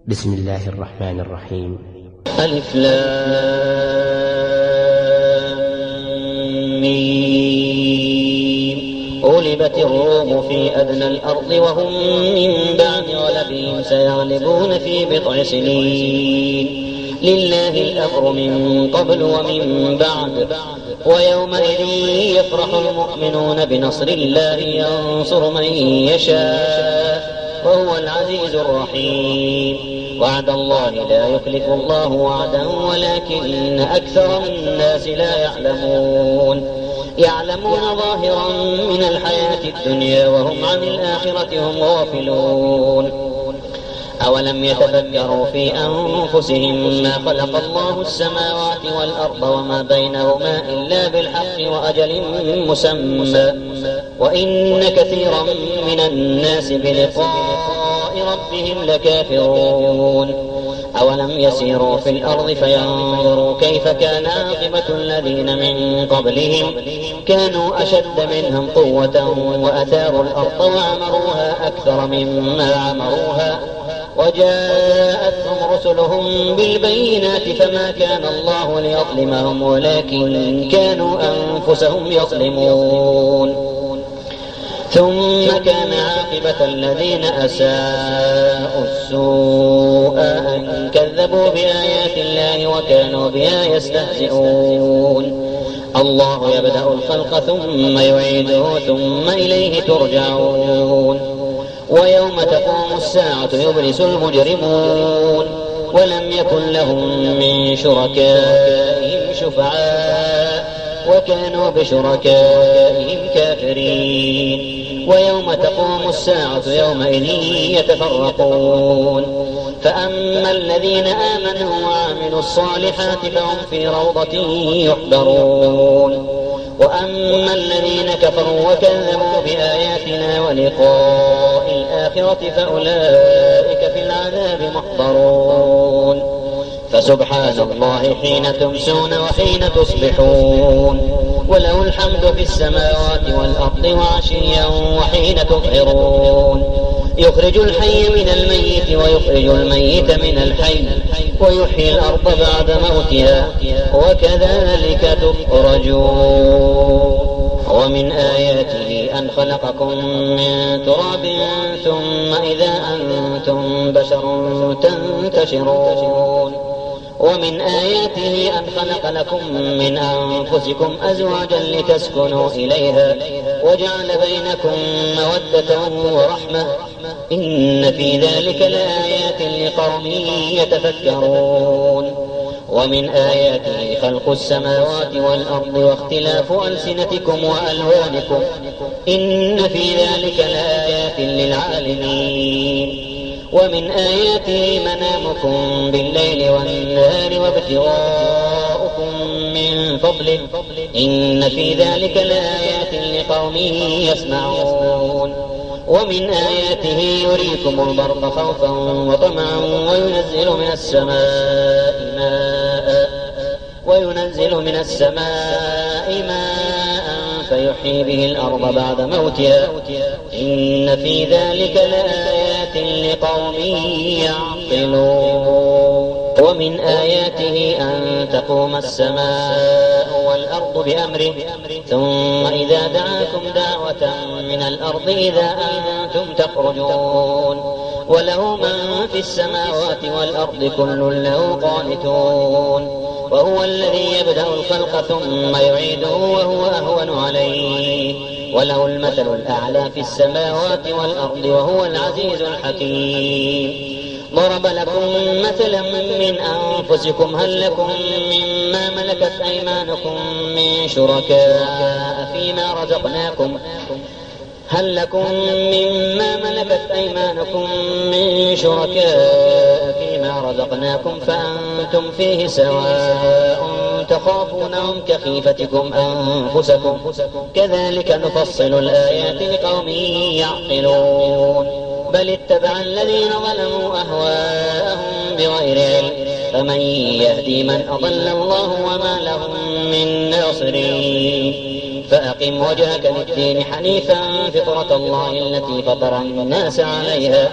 بسم الله الرحمن الرحيم. ألف لام ميم. غلبت الروم في أدنى الأرض وهم من بعد غلبهم سيغلبون في بضع سنين. لله الأمر من قبل ومن بعد ويومئذ يفرح المؤمنون بنصر الله ينصر من يشاء وهو العزيز الرحيم. وعد الله لا يخلف الله وعدا ولكن أكثر الناس لا يعلمون ظاهرا من الحياة الدنيا وهم عن الآخرة هم غافلون. أولم يتفكروا في أنفسهم ما خلق الله السماوات والأرض وما بينهما إلا بالحق وأجل مسمى وإن كثيرا من الناس بلقاء ربهم لكافرون. أولم يسيروا في الأرض فينظروا كيف كان عاقبة الذين من قبلهم كانوا أشد منهم قوة وأثاروا الأرض وعمروها أكثر مما عمروها وجاءتهم رسلهم بالبينات فما كان الله ليظلمهم ولكن كانوا أنفسهم يظلمون. ثم كان عاقبة الذين أساءوا السوء أن كذبوا بآيات الله وكانوا بها يستهزئون. الله يبدأ الخلق ثم يعيده ثم إليه ترجعون. ويوم تقوم الساعة يبرز المجرمون ولم يكن لهم من شركائهم شفعاء وكانوا بشركائهم كافرين. ويوم تقوم الساعة يومئذ يتفرقون فأما الذين آمنوا وعملوا الصالحات فهم في روضة يحبرون وأما الذين كفروا وكذبوا بآياتنا ولقاء الآخرة فأولئك في العذاب محضرون. فسبحان الله حين تمسون وحين تصبحون وله الحمد في السماوات والأرض وعشيا وحين تظهرون. يخرج الحي من الميت ويخرج الميت من الحي ويحيي الأرض بعد موتها وكذلك تخرجون. ومن آياته أن خلقكم من تراب ثم إذا أنتم بشر تنتشرون. ومن آياته أن خلق لكم من أنفسكم أزواجا لتسكنوا إليها وجعل بينكم مودة ورحمة إن في ذلك لآيات لقوم يتفكرون. ومن آياته خلق السماوات والأرض واختلاف ألسنتكم وألوانكم إن في ذلك لآيات للعالمين. ومن آياته منامكم بالليل والنهار وابتغاؤكم من فضله إن في ذلك لآيات لقوم يسمعون. ومن آياته يريكم البرق خوفا وطمعا وينزل من السماء ماء فيحيي به الأرض بعد موتها إن في ذلك لآيات لقوم يعقلون. ومن آياته أن تقوم السماء والأرض بأمره ثم إذا دعاكم دعوة من الأرض إذا أنتم تخرجون. وله من في السماوات والأرض كل له قانتون. وهو الذي يبدأ الخلق ثم يعيده وهو أهون عليه وله المثل الأعلى في السماوات والأرض وهو العزيز الحكيم. ضرب لكم مثلا من أنفسكم هل لكم مما ملكت أيمانكم من شركاء فيما رزقناكم فأنتم فيه سواء تخافونهم كخيفتكم أنفسكم كذلك نفصل الآيات لقوم يعقلون. بل اتبع الذين ظلموا أهواءهم بغير علم فمن يهدي من أضل الله وما لهم من ناصرين. فأقم وجهك للدين حنيفا فطرة الله التي فطر الناس عليها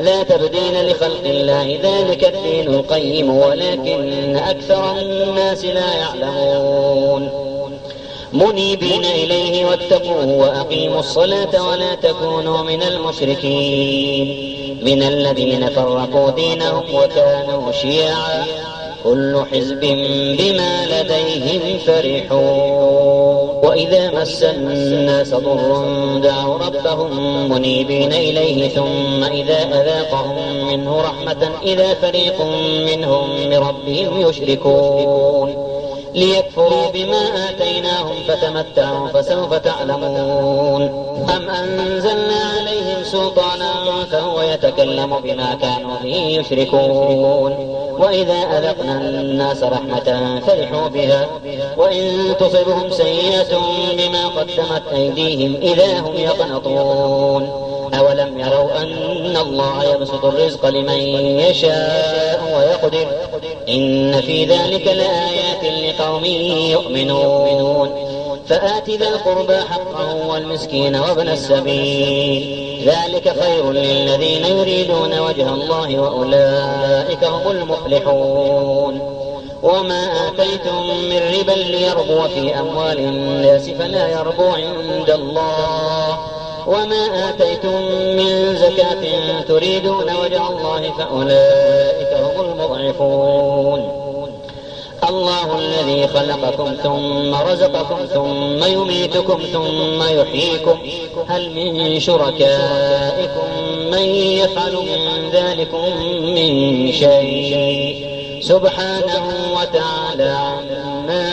لا تبديل لخلق الله ذلك الدين القيم ولكن أكثر الناس لا يعلمون منيبين إليه واتقوه وأقيموا الصلاة ولا تكونوا من المشركين من الذين فرقوا دينهم وكانوا شيعا كل حزب بما لديهم فرحون وإذا مس الناس ضر دعوا ربهم منيبين إليه ثم إذا أذاقهم منه رحمة إذا فريق منهم بربهم يشركون ليكفروا بما آتيناهم فتمتعوا فسوف تعلمون أم أنزلنا عليهم سلطانا فهو يتكلم بما كانوا به يشركون وإذا أذقنا الناس رحمة فرحوا بها وإن تصبهم سيئة بما قدمت أيديهم إذا هم يقنطون أولم يروا أن الله يبسط الرزق لمن يشاء ويقدر إن في ذلك لآيات لقوم يؤمنون فآت ذا القربى حقه والمسكين وابن السبيل ذلك خير للذين يريدون وجه الله وأولئك هم المفلحون وما آتيتم من ربا ليربو في أموال الناس فلا يربو عند الله وما آتيتم من زكاة تريدون وجه الله فأولئك هم المضعفون الله الذي خلقكم ثم رزقكم ثم يميتكم ثم يحييكم هل من شركائكم من يفعل من ذلكم من شيء سبحانه وتعالى عما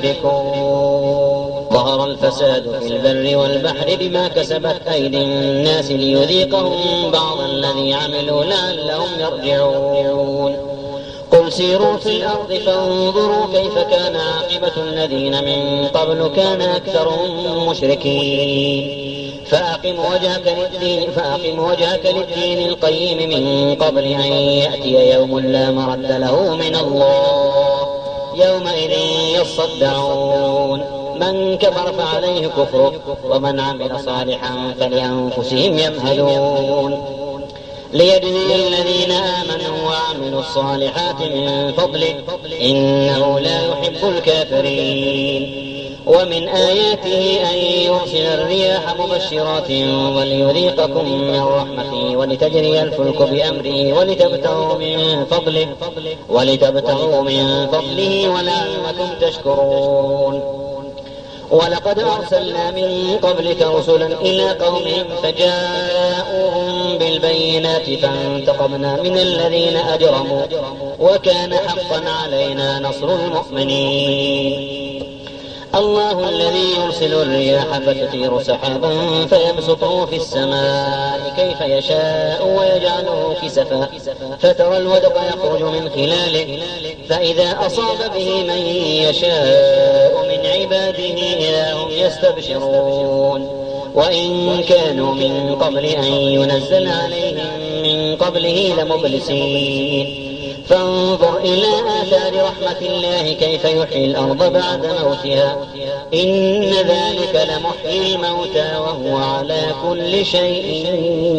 يشركون ظهر الفساد في البر والبحر بما كسبت أيدي الناس ليذيقهم بعض الذي عملوا لعلهم يرجعون قل سيروا في الأرض فانظروا كيف كان عاقبة الذين من قبل كان أكثرهم مشركين فأقم وجهك للدين القيم من قبل أن يأتي يوم لا مرد له من الله يومئذ يصدعون من كفر فعليه كفره ومن عمل صالحا فلأنفسهم يمهدون ليجزي الذين آمنوا وعملوا الصالحات من فضله إنه لا يحب الكافرين ومن آياته أن يرسل الرياح مبشرات وليذيقكم من رحمته ولتجري الفلك بأمره ولتبتغوا من فضله ولعلكم تشكرون ولقد أرسلنا من قبلك رسلا إلى قومهم فجاءوهم بالبينات فانتقمنا من الذين أجرموا وكان حقا علينا نصر المؤمنين الله الذي يرسل الرياح فتثير سحابا فيبسطه في السماء كيف يشاء ويجعله كسفا فترى الودق يخرج من خلاله فإذا أصاب به من يشاء من عباده إذا هم يستبشرون وإن كانوا من قبل أن ينزل عليهم من قبله لمبلسين فانظر إلى آثار رحمة الله كيف يحيي الأرض بعد موتها إن ذلك لمحيي الموتى وهو على كل شيء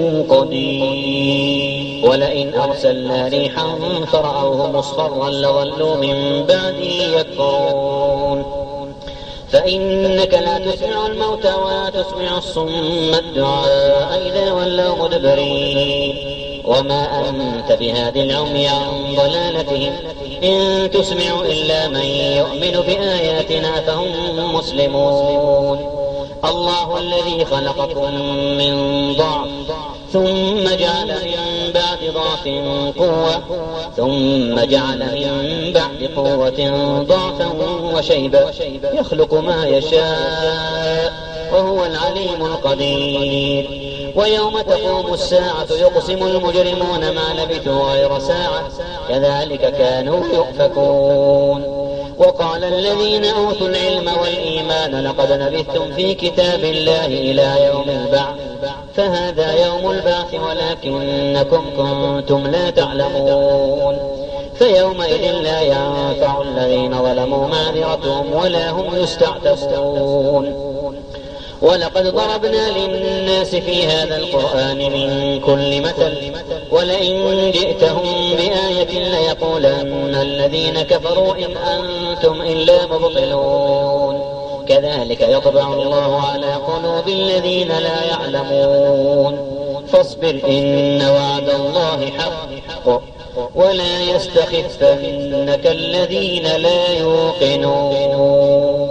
قدير ولئن أرسلنا ريحا فرأوه مصفرا لظلوا من بعده يكفرون فإنك لا تسمع الموتى ولا تسمع الصم الدعاء إذا ولوا مدبرين وما أنت بهادي العمي عن ضلالتهم إن تسمع إلا من يؤمن بآياتنا فهم مسلمون الله الذي خلقكم من ضعف ثم جعل من بعد ضعف قوة ثم جعل من بعد قوة ضعفا وشيبا يخلق ما يشاء وهو العليم القدير ويوم تقوم الساعة يقسم المجرمون ما لبثوا غير ساعة كذلك كانوا يؤفكون وقال الذين أوتوا العلم والإيمان لقد لبثتم في كتاب الله إلى يوم البعث فهذا يوم البعث ولكنكم كنتم لا تعلمون فيومئذ لا ينفع الذين ظلموا معذرتهم ولا هم يستعتبون ولقد ضربنا للناس في هذا القرآن من كل مثل ولئن جئتهم بآية ليقولن الذين كفروا إن أنتم إلا مبطلون كذلك يطبع الله على قلوب الذين لا يعلمون فاصبر إن وعد الله حق ولا يستخفنك الذين لا يوقنون.